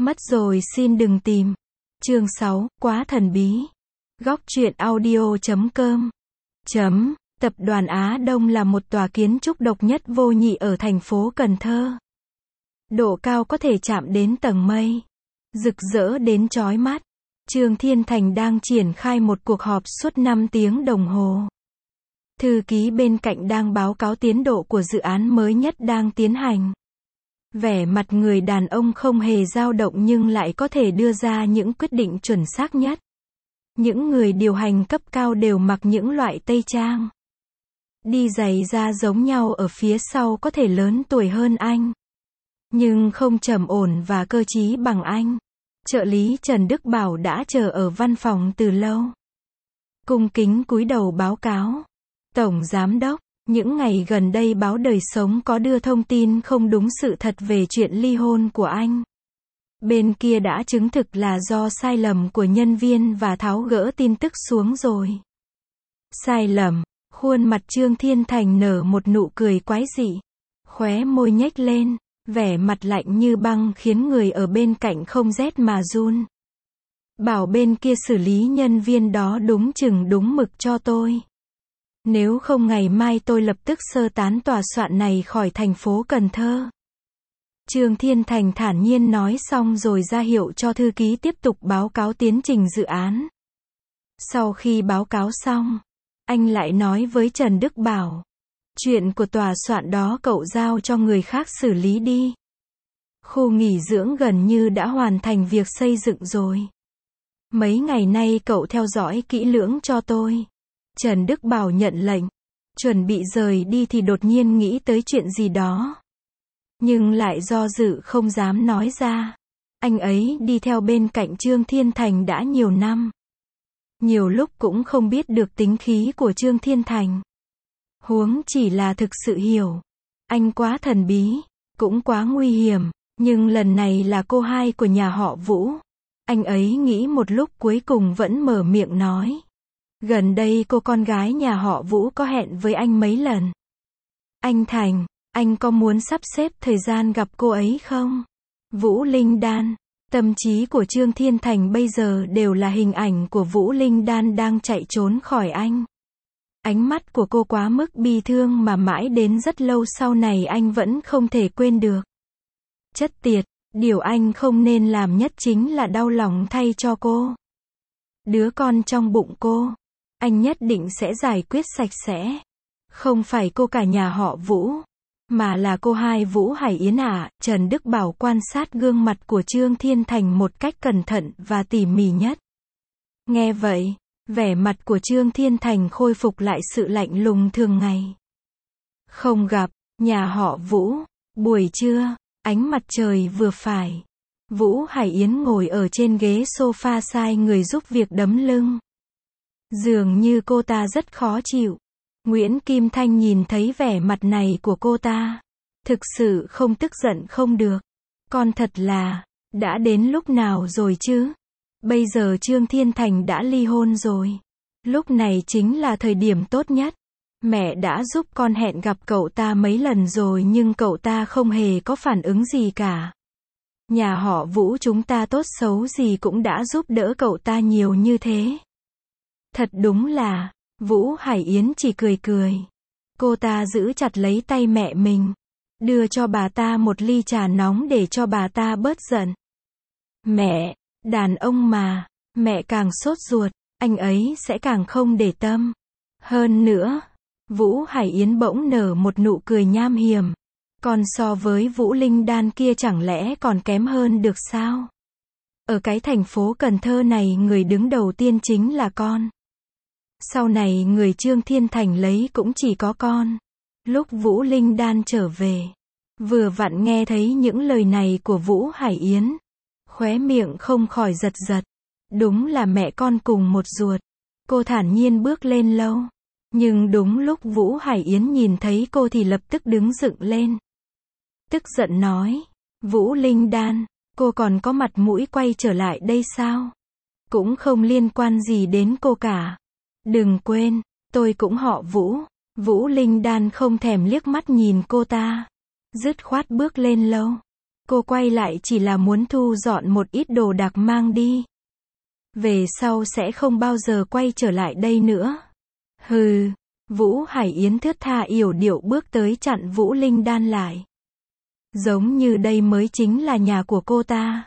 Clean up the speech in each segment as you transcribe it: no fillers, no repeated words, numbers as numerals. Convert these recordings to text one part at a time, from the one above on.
Mất rồi xin đừng tìm. Chương 6, quá thần bí. Góc truyện audio.com. Tập đoàn Á Đông là một tòa kiến trúc độc nhất vô nhị ở thành phố Cần Thơ. Độ cao có thể chạm đến tầng mây. Rực rỡ đến chói mắt. Trương Thiên Thành đang triển khai một cuộc họp suốt 5 tiếng đồng hồ. Thư ký bên cạnh đang báo cáo tiến độ của dự án mới nhất đang tiến hành. Vẻ mặt người đàn ông không hề dao động nhưng lại có thể đưa ra những quyết định chuẩn xác nhất. Những người điều hành cấp cao đều mặc những loại tây trang. Đi giày da giống nhau ở phía sau có thể lớn tuổi hơn anh. Nhưng không trầm ổn và cơ trí bằng anh. Trợ lý Trần Đức Bảo đã chờ ở văn phòng từ lâu. Cung kính cúi đầu báo cáo. Tổng Giám đốc, những ngày gần đây báo Đời Sống có đưa thông tin không đúng sự thật về chuyện ly hôn của anh. Bên kia đã chứng thực là do sai lầm của nhân viên và tháo gỡ tin tức xuống rồi. Sai lầm, khuôn mặt Trương Thiên Thành nở một nụ cười quái dị. Khóe môi nhếch lên, vẻ mặt lạnh như băng khiến người ở bên cạnh không rét mà run. Bảo bên kia xử lý nhân viên đó đúng chừng đúng mực cho tôi. Nếu không ngày mai tôi lập tức sơ tán tòa soạn này khỏi thành phố Cần Thơ. Trương Thiên Thành thản nhiên nói xong rồi ra hiệu cho thư ký tiếp tục báo cáo tiến trình dự án. Sau khi báo cáo xong, anh lại nói với Trần Đức Bảo. Chuyện của tòa soạn đó cậu giao cho người khác xử lý đi. Khu nghỉ dưỡng gần như đã hoàn thành việc xây dựng rồi. Mấy ngày nay cậu theo dõi kỹ lưỡng cho tôi. Trần Đức Bảo nhận lệnh. Chuẩn bị rời đi thì đột nhiên nghĩ tới chuyện gì đó. Nhưng lại do dự không dám nói ra. Anh ấy đi theo bên cạnh Trương Thiên Thành đã nhiều năm. Nhiều lúc cũng không biết được tính khí của Trương Thiên Thành. Huống chỉ là thực sự hiểu. Anh quá thần bí, cũng quá nguy hiểm. Nhưng lần này là cô hai của nhà họ Vũ. Anh ấy nghĩ một lúc cuối cùng vẫn mở miệng nói. Gần đây cô con gái nhà họ Vũ có hẹn với anh mấy lần. Anh Thành, anh có muốn sắp xếp thời gian gặp cô ấy không? Vũ Linh Đan. Tâm trí của Trương Thiên Thành bây giờ đều là hình ảnh của Vũ Linh Đan đang chạy trốn khỏi anh. Ánh mắt của cô quá mức bi thương mà mãi đến rất lâu sau này anh vẫn không thể quên được. Chất tiệt, điều anh không nên làm nhất chính là đau lòng thay cho cô. Đứa con trong bụng cô, anh nhất định sẽ giải quyết sạch sẽ. Không phải cô cả nhà họ Vũ, mà là cô hai Vũ Hải Yến à. Trần Đức Bảo quan sát gương mặt của Trương Thiên Thành một cách cẩn thận và tỉ mỉ nhất. Nghe vậy, vẻ mặt của Trương Thiên Thành khôi phục lại sự lạnh lùng thường ngày. Không gặp, nhà họ Vũ, buổi trưa, ánh mặt trời vừa phải. Vũ Hải Yến ngồi ở trên ghế sofa sai người giúp việc đấm lưng. Dường như cô ta rất khó chịu. Nguyễn Kim Thanh nhìn thấy vẻ mặt này của cô ta. Thực sự không tức giận không được. Con thật là, đã đến lúc nào rồi chứ? Bây giờ Trương Thiên Thành đã ly hôn rồi. Lúc này chính là thời điểm tốt nhất. Mẹ đã giúp con hẹn gặp cậu ta mấy lần rồi nhưng cậu ta không hề có phản ứng gì cả. Nhà họ Vũ chúng ta tốt xấu gì cũng đã giúp đỡ cậu ta nhiều như thế. Thật đúng là, Vũ Hải Yến chỉ cười cười. Cô ta giữ chặt lấy tay mẹ mình. Đưa cho bà ta một ly trà nóng để cho bà ta bớt giận. Mẹ, đàn ông mà, mẹ càng sốt ruột, anh ấy sẽ càng không để tâm. Hơn nữa, Vũ Hải Yến bỗng nở một nụ cười nham hiểm. Còn so với Vũ Linh Đan kia chẳng lẽ còn kém hơn được sao? Ở cái thành phố Cần Thơ này người đứng đầu tiên chính là con. Sau này người Trương Thiên Thành lấy cũng chỉ có con. Lúc Vũ Linh Đan trở về, vừa vặn nghe thấy những lời này của Vũ Hải Yến. Khóe miệng không khỏi giật giật. Đúng là mẹ con cùng một ruột. Cô thản nhiên bước lên lâu. Nhưng đúng lúc Vũ Hải Yến nhìn thấy cô thì lập tức đứng dựng lên. Tức giận nói. Vũ Linh Đan, cô còn có mặt mũi quay trở lại đây sao? Cũng không liên quan gì đến cô cả. Đừng quên, tôi cũng họ Vũ. Vũ Linh Đan không thèm liếc mắt nhìn cô ta. Dứt khoát bước lên lâu. Cô quay lại chỉ là muốn thu dọn một ít đồ đạc mang đi. Về sau sẽ không bao giờ quay trở lại đây nữa. Hừ. Vũ Hải Yến thướt tha yểu điệu bước tới chặn Vũ Linh Đan lại. Giống như đây mới chính là nhà của cô ta.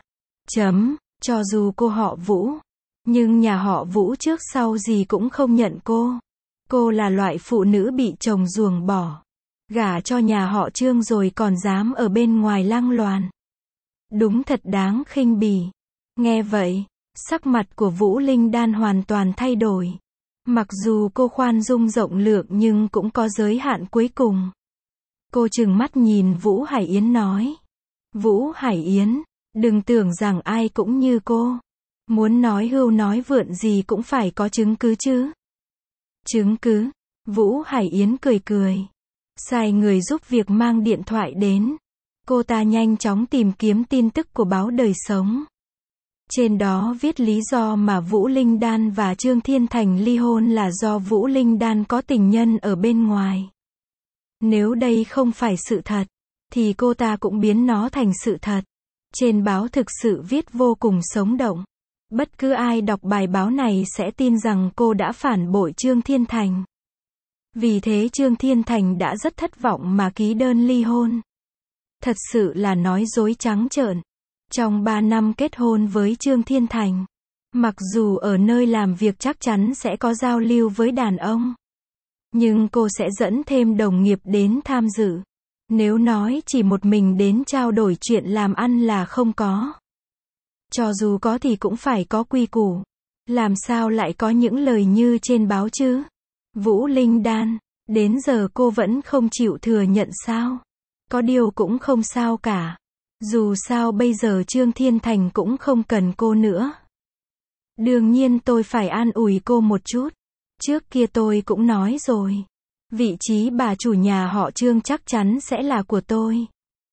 Cho dù cô họ Vũ, nhưng nhà họ Vũ trước sau gì cũng không nhận cô. Cô là loại phụ nữ bị chồng ruồng bỏ. Gả cho nhà họ Trương rồi còn dám ở bên ngoài lang loàn. Đúng thật đáng khinh bỉ. Nghe vậy, sắc mặt của Vũ Linh Đan hoàn toàn thay đổi. Mặc dù cô khoan dung rộng lượng nhưng cũng có giới hạn cuối cùng. Cô trừng mắt nhìn Vũ Hải Yến nói. Vũ Hải Yến, đừng tưởng rằng ai cũng như cô. Muốn nói hưu nói vượn gì cũng phải có chứng cứ chứ. Chứng cứ? Vũ Hải Yến cười cười. Sai người giúp việc mang điện thoại đến. Cô ta nhanh chóng tìm kiếm tin tức của báo Đời Sống. Trên đó viết lý do mà Vũ Linh Đan và Trương Thiên Thành ly hôn là do Vũ Linh Đan có tình nhân ở bên ngoài. Nếu đây không phải sự thật, thì cô ta cũng biến nó thành sự thật. Trên báo thực sự viết vô cùng sống động. Bất cứ ai đọc bài báo này sẽ tin rằng cô đã phản bội Trương Thiên Thành. Vì thế Trương Thiên Thành đã rất thất vọng mà ký đơn ly hôn. Thật sự là nói dối trắng trợn. Trong 3 năm kết hôn với Trương Thiên Thành, mặc dù ở nơi làm việc chắc chắn sẽ có giao lưu với đàn ông, nhưng cô sẽ dẫn thêm đồng nghiệp đến tham dự. Nếu nói chỉ một mình đến trao đổi chuyện làm ăn là không có. Cho dù có thì cũng phải có quy củ. Làm sao lại có những lời như trên báo chứ? Vũ Linh Đan, đến giờ cô vẫn không chịu thừa nhận sao? Có điều cũng không sao cả. Dù sao bây giờ Trương Thiên Thành cũng không cần cô nữa. Đương nhiên tôi phải an ủi cô một chút. Trước kia tôi cũng nói rồi. Vị trí bà chủ nhà họ Trương chắc chắn sẽ là của tôi.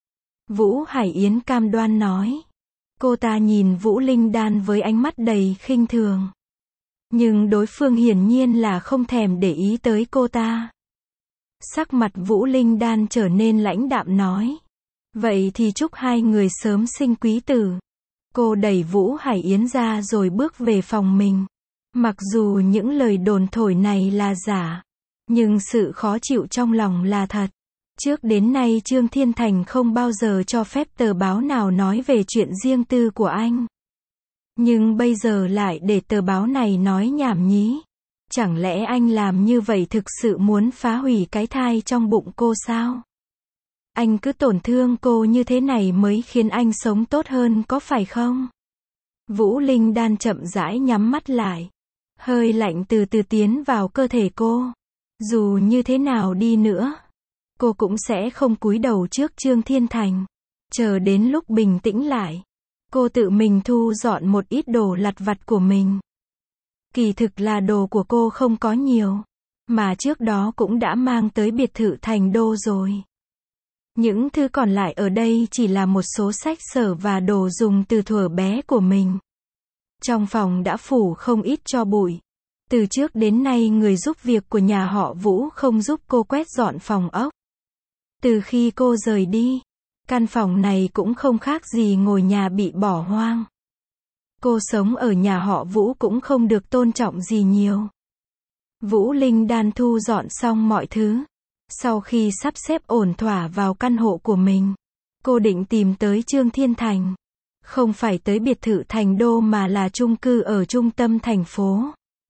Vũ Hải Yến cam đoan nói. Cô ta nhìn Vũ Linh Đan với ánh mắt đầy khinh thường. Nhưng đối phương hiển nhiên là không thèm để ý tới cô ta. Sắc mặt Vũ Linh Đan trở nên lãnh đạm nói. Vậy thì chúc hai người sớm sinh quý tử. Cô đẩy Vũ Hải Yến ra rồi bước về phòng mình. Mặc dù những lời đồn thổi này là giả, nhưng sự khó chịu trong lòng là thật. Trước đến nay Trương Thiên Thành không bao giờ cho phép tờ báo nào nói về chuyện riêng tư của anh. Nhưng bây giờ lại để tờ báo này nói nhảm nhí. Chẳng lẽ anh làm như vậy thực sự muốn phá hủy cái thai trong bụng cô sao? Anh cứ tổn thương cô như thế này mới khiến anh sống tốt hơn có phải không? Vũ Linh Đan chậm rãi nhắm mắt lại. Hơi lạnh từ từ tiến vào cơ thể cô. Dù như thế nào đi nữa, cô cũng sẽ không cúi đầu trước Trương Thiên Thành. Chờ đến lúc bình tĩnh lại, cô tự mình thu dọn một ít đồ lặt vặt của mình. Kỳ thực là đồ của cô không có nhiều, mà trước đó cũng đã mang tới biệt thự Thành Đô rồi. Những thứ còn lại ở đây chỉ là một số sách sở và đồ dùng từ thuở bé của mình. Trong phòng đã phủ không ít tro bụi. Từ trước đến nay người giúp việc của nhà họ Vũ không giúp cô quét dọn phòng ốc. Từ khi cô rời đi, căn phòng này cũng không khác gì ngôi nhà bị bỏ hoang. Cô sống ở nhà họ Vũ cũng không được tôn trọng gì nhiều. Vũ Linh Đan thu dọn xong mọi thứ. Sau khi sắp xếp ổn thỏa vào căn hộ của mình, cô định tìm tới Trương Thiên Thành. Không phải tới biệt thự Thành Đô mà là chung cư ở trung tâm thành phố.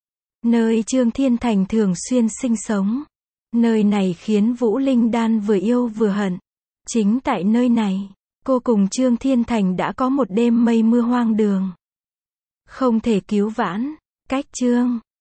Nơi Trương Thiên Thành thường xuyên sinh sống. Nơi này khiến Vũ Linh Đan vừa yêu vừa hận. Chính tại nơi này, cô cùng Trương Thiên Thành đã có một đêm mây mưa hoang đường. Không thể cứu vãn. Cách Trương